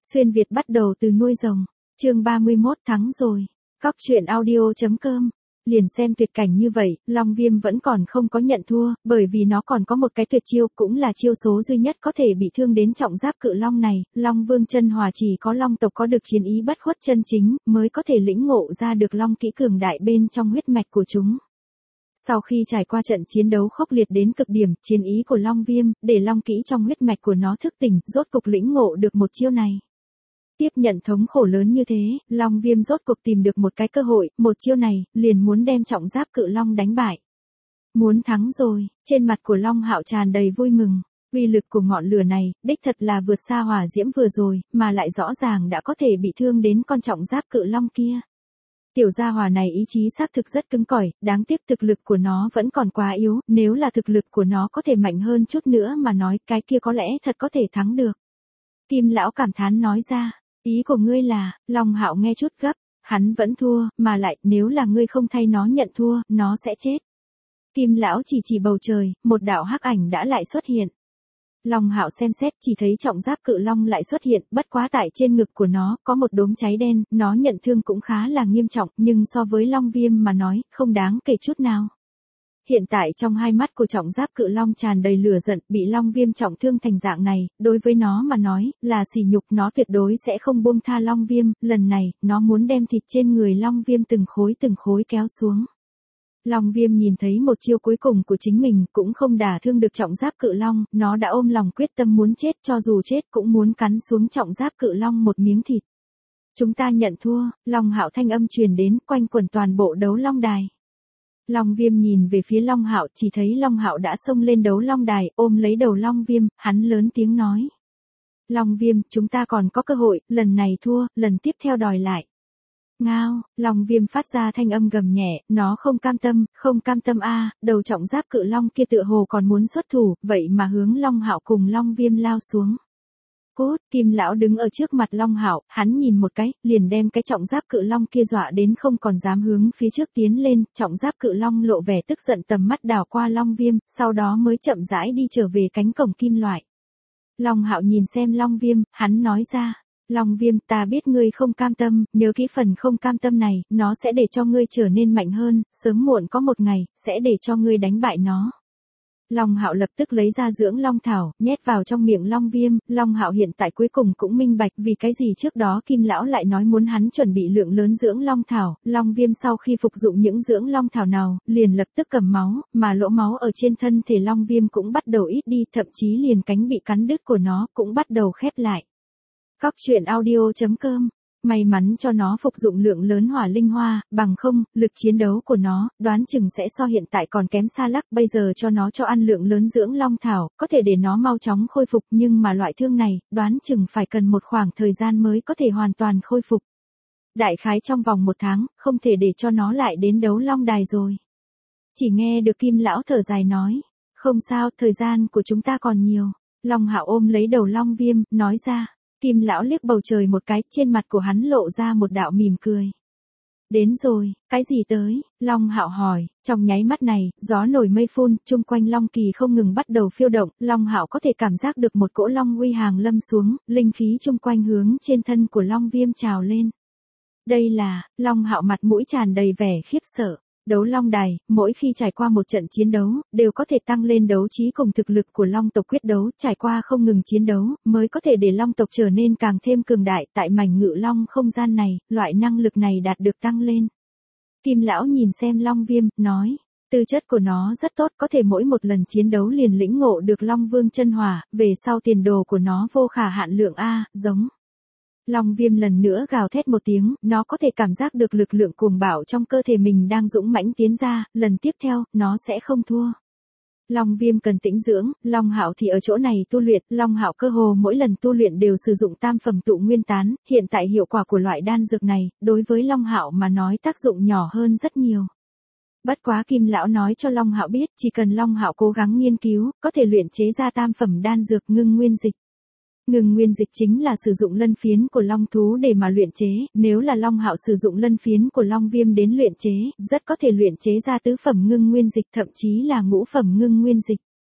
Xuyên Việt bắt đầu từ nuôi rồng. Chương 31 tháng rồi. Cóc truyện audio.com. Liền xem tuyệt cảnh như vậy, Long Viêm vẫn còn không có nhận thua, bởi vì nó còn có một cái tuyệt chiêu, cũng là chiêu số duy nhất có thể bị thương đến trọng giáp cự long này. Long Vương chân hòa chỉ có long tộc có được chiến ý bất khuất chân chính, mới có thể lĩnh ngộ ra được long kỹ cường đại bên trong huyết mạch của chúng. Sau khi trải qua trận chiến đấu khốc liệt đến cực điểm, chiến ý của Long Viêm, để long kỹ trong huyết mạch của nó thức tỉnh, rốt cục lĩnh ngộ được một chiêu này. Tiếp nhận thống khổ lớn như thế, Long Viêm rốt cuộc tìm được một cái cơ hội, một chiêu này, liền muốn đem trọng giáp cự long đánh bại. Muốn thắng rồi, trên mặt của Long Hạo tràn đầy vui mừng. Uy lực của ngọn lửa này, đích thật là vượt xa hỏa diễm vừa rồi, mà lại rõ ràng đã có thể bị thương đến con trọng giáp cự long kia. Tiểu gia hỏa này ý chí xác thực rất cứng cỏi, đáng tiếc thực lực của nó vẫn còn quá yếu, nếu là thực lực của nó có thể mạnh hơn chút nữa mà nói, cái kia có lẽ thật có thể thắng được. Kim lão cảm thán nói ra, ý của ngươi là, Long Hạo nghe chút gấp, hắn vẫn thua, mà lại, nếu là ngươi không thay nó nhận thua, nó sẽ chết. Kim lão chỉ bầu trời, một đạo hắc ảnh đã lại xuất hiện. Long Hạo xem xét, chỉ thấy trọng giáp cự long lại xuất hiện, bất quá tại trên ngực của nó, có một đốm cháy đen, nó nhận thương cũng khá là nghiêm trọng, nhưng so với Long Viêm mà nói, không đáng kể chút nào. Hiện tại trong hai mắt của trọng giáp cự long tràn đầy lửa giận, bị Long Viêm trọng thương thành dạng này, đối với nó mà nói, là sỉ nhục, nó tuyệt đối sẽ không buông tha Long Viêm, lần này, nó muốn đem thịt trên người Long Viêm từng khối kéo xuống. Long Viêm nhìn thấy một chiêu cuối cùng của chính mình, cũng không đả thương được trọng giáp cự long, nó đã ôm lòng quyết tâm muốn chết, cho dù chết cũng muốn cắn xuống trọng giáp cự long một miếng thịt. Chúng ta nhận thua, Long Hạo thanh âm truyền đến, quanh quẩn toàn bộ đấu long đài. Long Viêm nhìn về phía Long Hạo, chỉ thấy Long Hạo đã xông lên đấu long đài, ôm lấy đầu Long Viêm, hắn lớn tiếng nói. Long Viêm, chúng ta còn có cơ hội, lần này thua, lần tiếp theo đòi lại. Ngao, Long Viêm phát ra thanh âm gầm nhẹ, nó không cam tâm a, đầu trọng giáp cự long kia tựa hồ còn muốn xuất thủ, vậy mà hướng Long Hạo cùng Long Viêm lao xuống. Cốt, Kim lão đứng ở trước mặt Long Hạo, hắn nhìn một cái, liền đem cái trọng giáp cự long kia dọa đến không còn dám hướng phía trước tiến lên, trọng giáp cự long lộ vẻ tức giận tầm mắt đảo qua Long Viêm, sau đó mới chậm rãi đi trở về cánh cổng kim loại. Long Hạo nhìn xem Long Viêm, hắn nói ra. Long Viêm, ta biết ngươi không cam tâm, nhớ kỹ phần không cam tâm này, nó sẽ để cho ngươi trở nên mạnh hơn, sớm muộn có một ngày, sẽ để cho ngươi đánh bại nó. Long Hạo lập tức lấy ra dưỡng long thảo, nhét vào trong miệng Long Viêm, Long Hạo hiện tại cuối cùng cũng minh bạch vì cái gì trước đó Kim lão lại nói muốn hắn chuẩn bị lượng lớn dưỡng long thảo, Long Viêm sau khi phục dụng những dưỡng long thảo nào, liền lập tức cầm máu, mà lỗ máu ở trên thân thể Long Viêm cũng bắt đầu ít đi, thậm chí liền cánh bị cắn đứt của nó cũng bắt đầu khép lại. Cóc truyện audio.com. May mắn cho nó phục dụng lượng lớn hỏa linh hoa, bằng không, lực chiến đấu của nó, đoán chừng sẽ so hiện tại còn kém xa lắc, bây giờ cho nó cho ăn lượng lớn dưỡng long thảo, có thể để nó mau chóng khôi phục, nhưng mà loại thương này, đoán chừng phải cần một khoảng thời gian mới có thể hoàn toàn khôi phục. Đại khái trong vòng 1 tháng, không thể để cho nó lại đến đấu long đài rồi. Chỉ nghe được Kim lão thở dài nói, không sao, thời gian của chúng ta còn nhiều. Long Hạo ôm lấy đầu Long Viêm, nói ra. Kim lão liếc bầu trời một cái, trên mặt của hắn lộ ra một đạo mỉm cười. Đến rồi, cái gì tới? Long Hạo hỏi, trong nháy mắt này, gió nổi mây phun, chung quanh Long Kỳ không ngừng bắt đầu phiêu động, Long Hạo có thể cảm giác được một cỗ Long uy hàng lâm xuống, linh khí chung quanh hướng trên thân của Long Viêm trào lên. Đây là, Long Hạo mặt mũi tràn đầy vẻ khiếp sợ. Đấu long đài, mỗi khi trải qua một trận chiến đấu, đều có thể tăng lên đấu trí cùng thực lực của long tộc quyết đấu, trải qua không ngừng chiến đấu, mới có thể để long tộc trở nên càng thêm cường đại, tại mảnh ngự long không gian này, loại năng lực này đạt được tăng lên. Kim lão nhìn xem Long Viêm, nói, tư chất của nó rất tốt, có thể mỗi một lần chiến đấu liền lĩnh ngộ được Long Vương chân hỏa, về sau tiền đồ của nó vô khả hạn lượng a, giống. Long Viêm lần nữa gào thét một tiếng, nó có thể cảm giác được lực lượng cuồng bạo trong cơ thể mình đang dũng mãnh tiến ra, lần tiếp theo, nó sẽ không thua. Long Viêm cần tĩnh dưỡng, Long Hạo thì ở chỗ này tu luyện, Long Hạo cơ hồ mỗi lần tu luyện đều sử dụng tam phẩm tụ nguyên tán, hiện tại hiệu quả của loại đan dược này, đối với Long Hạo mà nói tác dụng nhỏ hơn rất nhiều. Bất quá Kim lão nói cho Long Hạo biết, chỉ cần Long Hạo cố gắng nghiên cứu, có thể luyện chế ra tam phẩm đan dược ngưng nguyên dịch. Ngưng nguyên dịch chính là sử dụng lân phiến của long thú để mà luyện chế, nếu là Long Hạo sử dụng lân phiến của Long Viêm đến luyện chế, rất có thể luyện chế ra tứ phẩm ngưng nguyên dịch, thậm chí là ngũ phẩm ngưng nguyên dịch.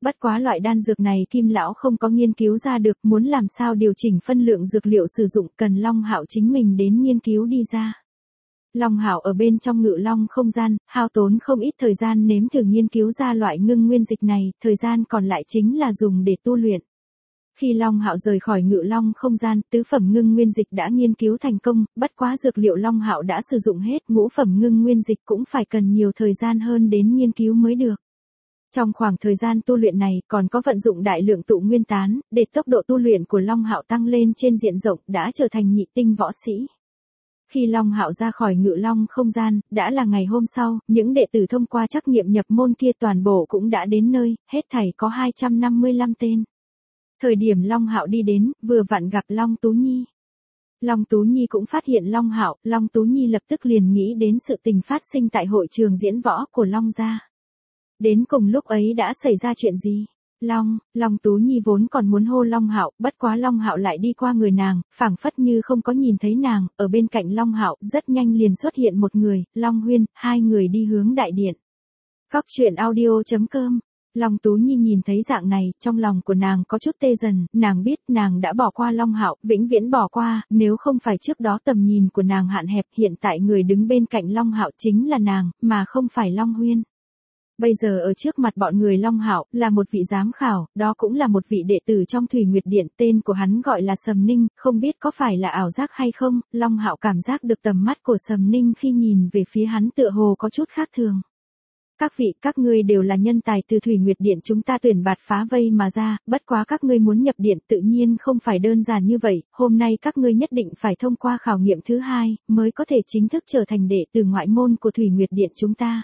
Bất quá loại đan dược này Kim lão không có nghiên cứu ra được, muốn làm sao điều chỉnh phân lượng dược liệu sử dụng cần Long Hạo chính mình đến nghiên cứu đi ra. Long Hạo ở bên trong Ngự Long không gian, hao tốn không ít thời gian nếm thử nghiên cứu ra loại ngưng nguyên dịch này, thời gian còn lại chính là dùng để tu luyện. Khi Long Hạo rời khỏi Ngự Long không gian, tứ phẩm ngưng nguyên dịch đã nghiên cứu thành công, bất quá dược liệu Long Hạo đã sử dụng hết, ngũ phẩm ngưng nguyên dịch cũng phải cần nhiều thời gian hơn đến nghiên cứu mới được. Trong khoảng thời gian tu luyện này, còn có vận dụng đại lượng tụ nguyên tán, để tốc độ tu luyện của Long Hạo tăng lên trên diện rộng, đã trở thành nhị tinh võ sĩ. Khi Long Hạo ra khỏi Ngự Long không gian, đã là ngày hôm sau, những đệ tử thông qua trắc nghiệm nhập môn kia toàn bộ cũng đã đến nơi, hết thảy có 255 tên. Thời điểm Long Hạo đi đến, vừa vặn gặp Long Tú Nhi. Long Tú Nhi cũng phát hiện Long Hạo, Long Tú Nhi lập tức liền nghĩ đến sự tình phát sinh tại hội trường diễn võ của Long gia. Đến cùng lúc ấy đã xảy ra chuyện gì? Long Tú Nhi vốn còn muốn hô Long Hạo, bất quá Long Hạo lại đi qua người nàng, phảng phất như không có nhìn thấy nàng, ở bên cạnh Long Hạo, rất nhanh liền xuất hiện một người, Long Huyên, hai người đi hướng đại điện. Cóc truyện audio.com. Long Tú Nhi nhìn thấy dạng này, trong lòng của nàng có chút tê dần, nàng biết nàng đã bỏ qua Long Hạo, vĩnh viễn bỏ qua, nếu không phải trước đó tầm nhìn của nàng hạn hẹp, hiện tại người đứng bên cạnh Long Hạo chính là nàng, mà không phải Long Huyên. Bây giờ ở trước mặt bọn người Long Hạo, là một vị giám khảo, đó cũng là một vị đệ tử trong Thủy Nguyệt Điện, tên của hắn gọi là Sầm Ninh, không biết có phải là ảo giác hay không, Long Hạo cảm giác được tầm mắt của Sầm Ninh khi nhìn về phía hắn tựa hồ có chút khác thường. Các vị, các ngươi đều là nhân tài từ Thủy Nguyệt Điện chúng ta tuyển bạt phá vây mà ra, bất quá các ngươi muốn nhập điện tự nhiên không phải đơn giản như vậy, hôm nay các ngươi nhất định phải thông qua khảo nghiệm thứ 2, mới có thể chính thức trở thành đệ tử ngoại môn của Thủy Nguyệt Điện chúng ta.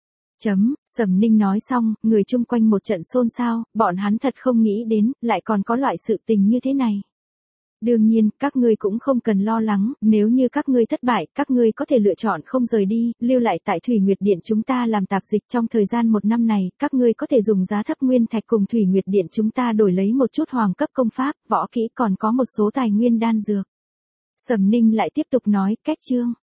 Sầm Ninh nói xong, người chung quanh một trận xôn xao, bọn hắn thật không nghĩ đến, lại còn có loại sự tình như thế này. Đương nhiên, các ngươi cũng không cần lo lắng, nếu như các ngươi thất bại, các ngươi có thể lựa chọn không rời đi, lưu lại tại Thủy Nguyệt Điện chúng ta làm tạp dịch trong thời gian 1 năm này, các ngươi có thể dùng giá thấp nguyên thạch cùng Thủy Nguyệt Điện chúng ta đổi lấy một chút hoàng cấp công pháp, võ kỹ còn có một số tài nguyên đan dược. Sầm Ninh lại tiếp tục nói, cách chương.